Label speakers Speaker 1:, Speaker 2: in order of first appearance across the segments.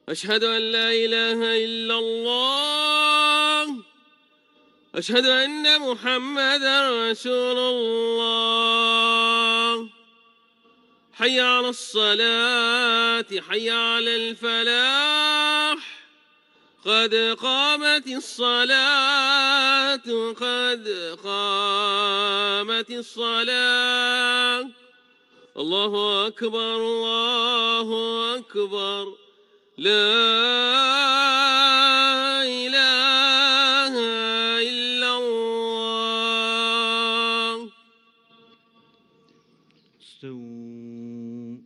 Speaker 1: أشهد أن لا إله إلا الله. أشهد أن محمدا رسول الله. حي على الصلاة، حي على الفلاح. قد قامت الصلاة، قد قامت الصلاة. الله أكبر، الله أكبر. لا إله إلا الله.
Speaker 2: استووا،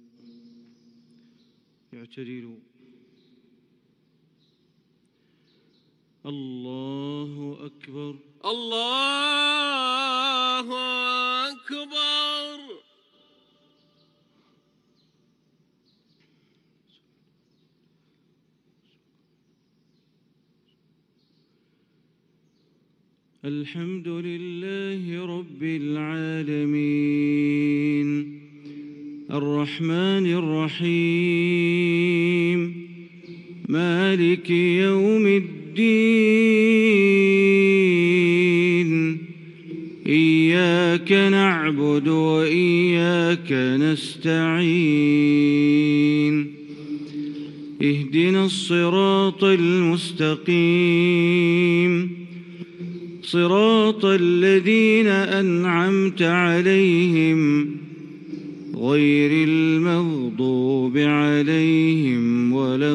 Speaker 2: اعتدلوا. الله أكبر،
Speaker 1: الله أكبر.
Speaker 2: الحمد لله رب العالمين، الرحمن الرحيم، مالك يوم الدين. إياك نعبد وإياك نستعين. اهدنا الصراط المستقيم، صراط الذين أنعمت عليهم غير المغضوب عليهم ولا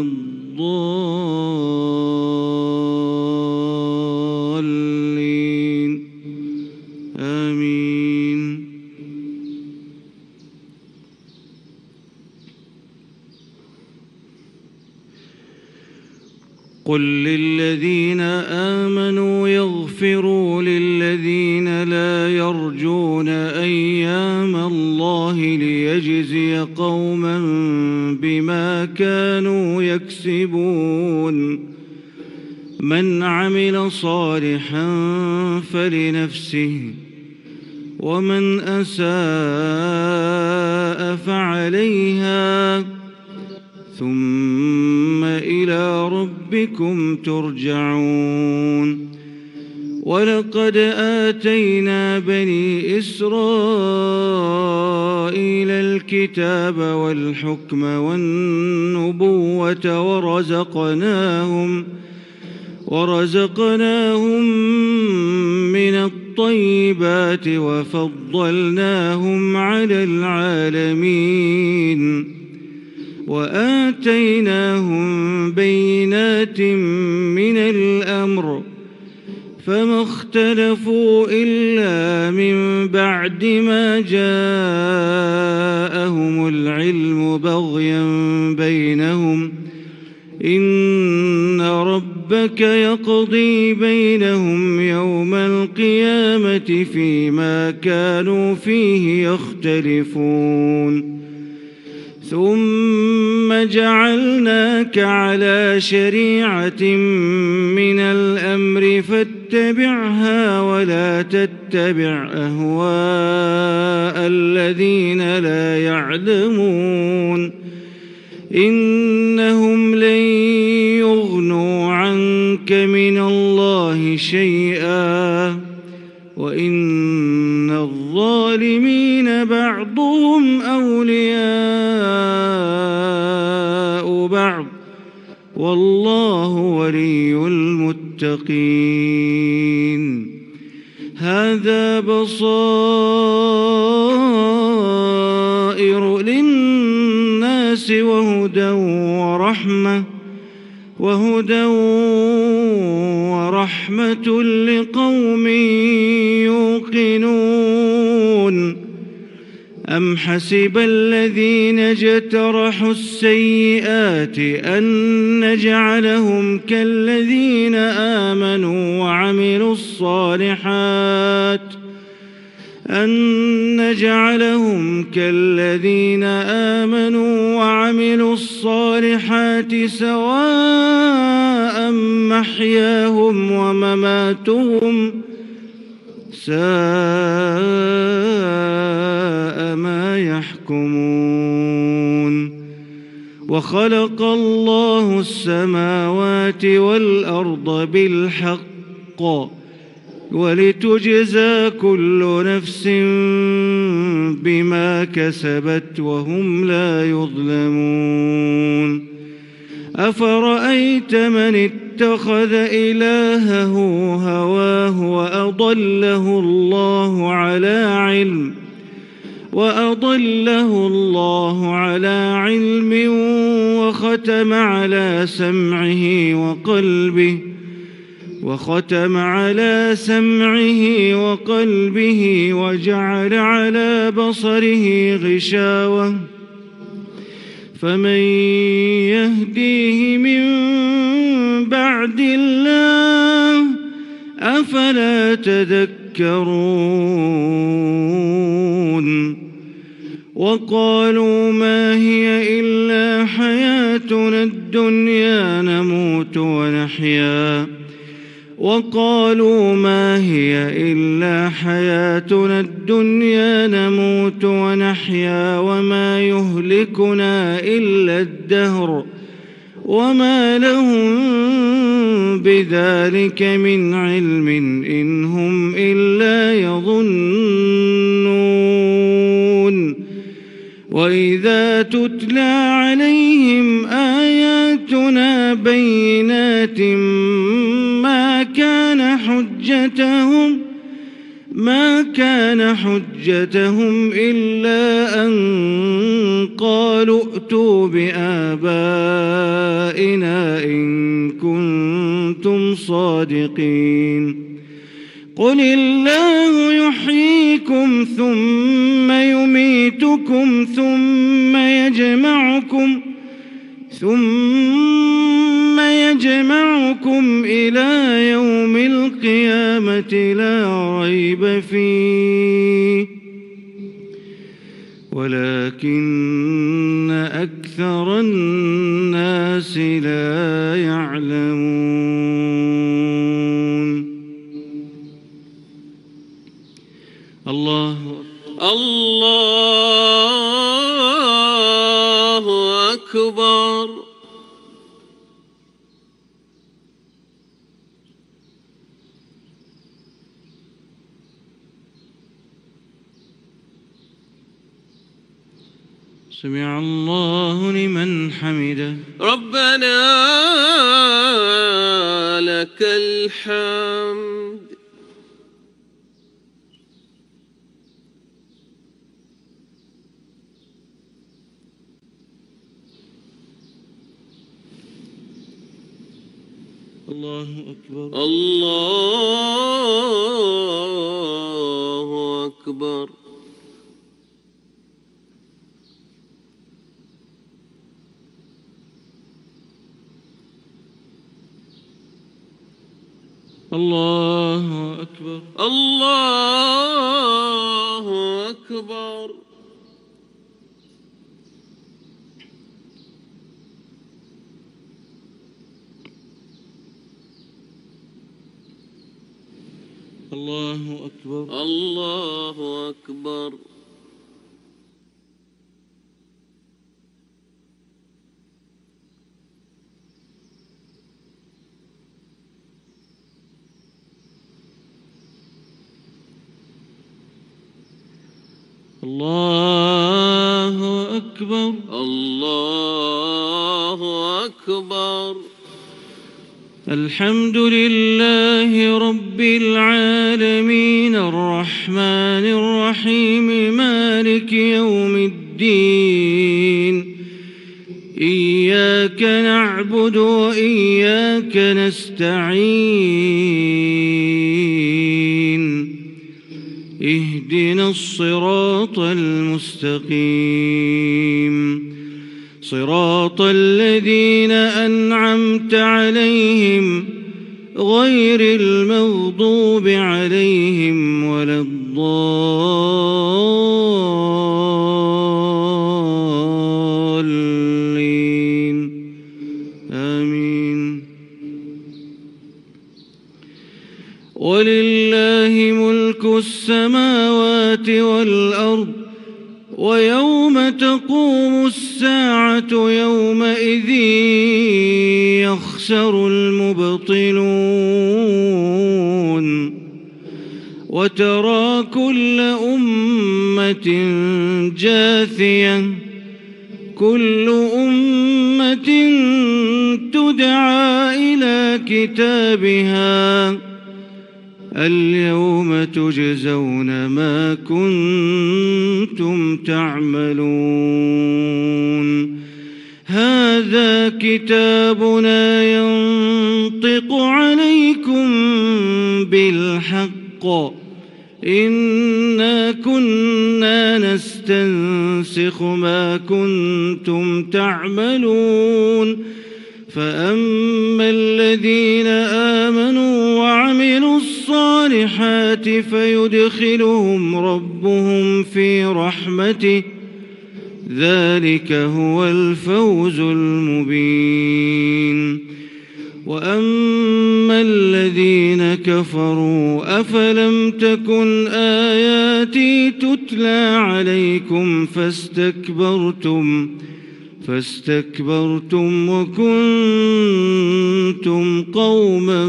Speaker 2: الضالين. آمين. قل للذين آمنوا يغفروا للذين لا يرجون أيام الله ليجزي قوما بما كانوا يكسبون. من عمل صالحا فلنفسه، ومن أساء فعليها، ثم إلى ربكم ترجعون. ولقد آتينا بني إسرائيل الكتاب والحكم والنبوة ورزقناهم من الطيبات وفضلناهم على العالمين. وآتيناهم بينات من الأمر، فما اختلفوا إلا من بعد ما جاءهم العلم بغيا بينهم. إن ربك يقضي بينهم يوم القيامة فيما كانوا فيه يختلفون. ثم جعلناك على شريعة من الأمر فاتبعها، ولا تتبع أهواء الذين لا يعلمون. إنهم لن يغنوا عنك من الله شيئا، وإن الظالمين بعضهم أولياء بعض، والله ولي المتقين. هذا بصائر للناس وهدى ورحمة لقوم يوقنون. أم حسب الذين اجترحوا السيئات أن نجعلهم كالذين آمنوا وعملوا الصالحات سواء محياهم ومماتهم، ساء ما يحكمون. وخلق الله السماوات والأرض بالحق ولتجزى كل نفس بما كسبت وهم لا يظلمون أفرأيت من اتخذ إلهه هواه وأضله الله على علم وختم على سمعه وقلبه وجعل على بصره غشاوة فمن يهديه من بعد الله أفلا تذكرون وقالوا ما هي إلا حياتنا الدنيا نموت ونحيا وما يهلكنا إلا الدهر وما لهم بذلك من علم إن هم إلا يظنون وإذا تتلى عليهم آياتنا بينات ما كان حجتهم إلا أن قالوا ائتوا بآبائنا إن كنتم صادقين قل الله يحييكم ثم يميتكم ثم يجمعكم إلى يوم القيامة لا ريب فيه ولكن أكثر الناس لا يعلمون الله
Speaker 1: أكبر.
Speaker 2: سمع الله لمن حمده
Speaker 1: ربنا لك الحمد.
Speaker 2: الله أكبر.
Speaker 1: الله أكبر.
Speaker 2: الله أكبر.
Speaker 1: الله أكبر.
Speaker 2: الله أكبر.
Speaker 1: الله أكبر.
Speaker 2: الله أكبر.
Speaker 1: الله أكبر.
Speaker 2: الحمد لله رب العالمين الرحمن الرحيم مالك يوم الدين إياك نعبد وإياك نستعين اهدنا الصراط المستقيم صراط الذين أنعمت عليهم غير المغضوب عليهم ولا الضالين آمين. ولله ملك السماوات والأرض ويوم تقوم الساعة يومئذ يخسر المبطلون وترى كل أمة جاثية كل أمة تدعى إلى كتابها اليوم تجزون ما كنتم تعملون هذا كتابنا ينطق عليكم بالحق إنا كنا نستنسخ ما كنتم تعملون فأما الذين آمنوا وعملوا الصالحات فيدخلهم ربهم في رحمته ذلك هو الفوز المبين وأما الذين كفروا أفلم تكن آياتي تتلى عليكم فاستكبرتم وكنتم قوما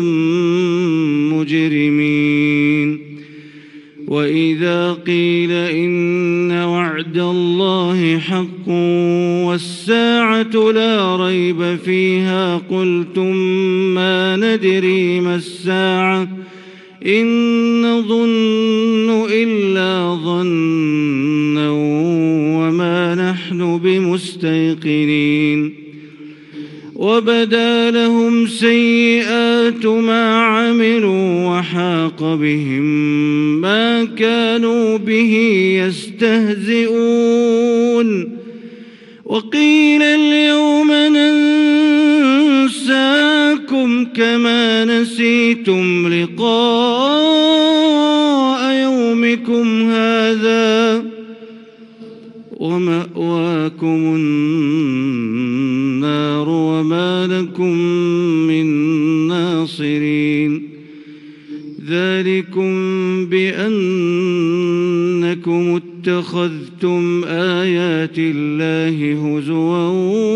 Speaker 2: مجرمين وإذا قيل إن وعد الله حق والساعة لا ريب فيها قلتم ما ندري ما الساعة إن نظن إلا ظنا وما نحن بمستيقنين وبدا لهم سيئات ما عملوا وحاق بهم ما كانوا به يستهزئون وقيل اليوم ننساكم كما نسيتم لقاء يومكم هذا ومأواكم النار وما لكم من ناصرين ذلكم بأنكم اتخذتم آيات الله هزوا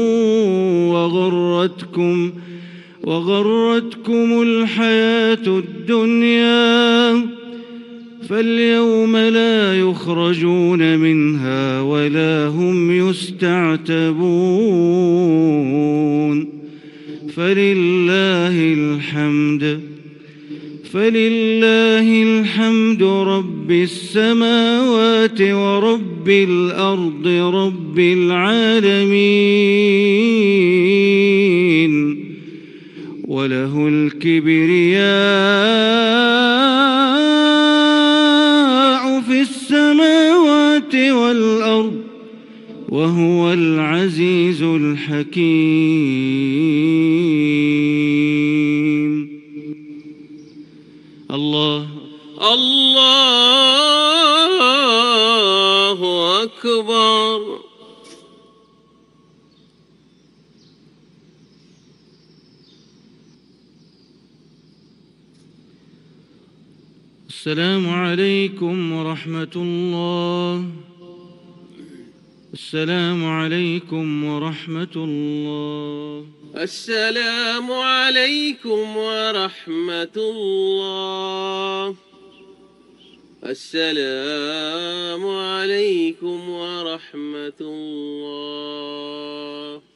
Speaker 2: وغرتكم الحياة الدنيا فاليوم لا يخرجون منها ولا هم يستعتبون فلله الحمد رب السماوات ورب الأرض رب العالمين وله الكبرياء في السماوات والأرض وهو العزيز الحكيم الله
Speaker 1: أكبر
Speaker 2: السلام عليكم ورحمة الله السلام عليكم ورحمة الله
Speaker 1: السلام عليكم ورحمة الله السلام عليكم ورحمة الله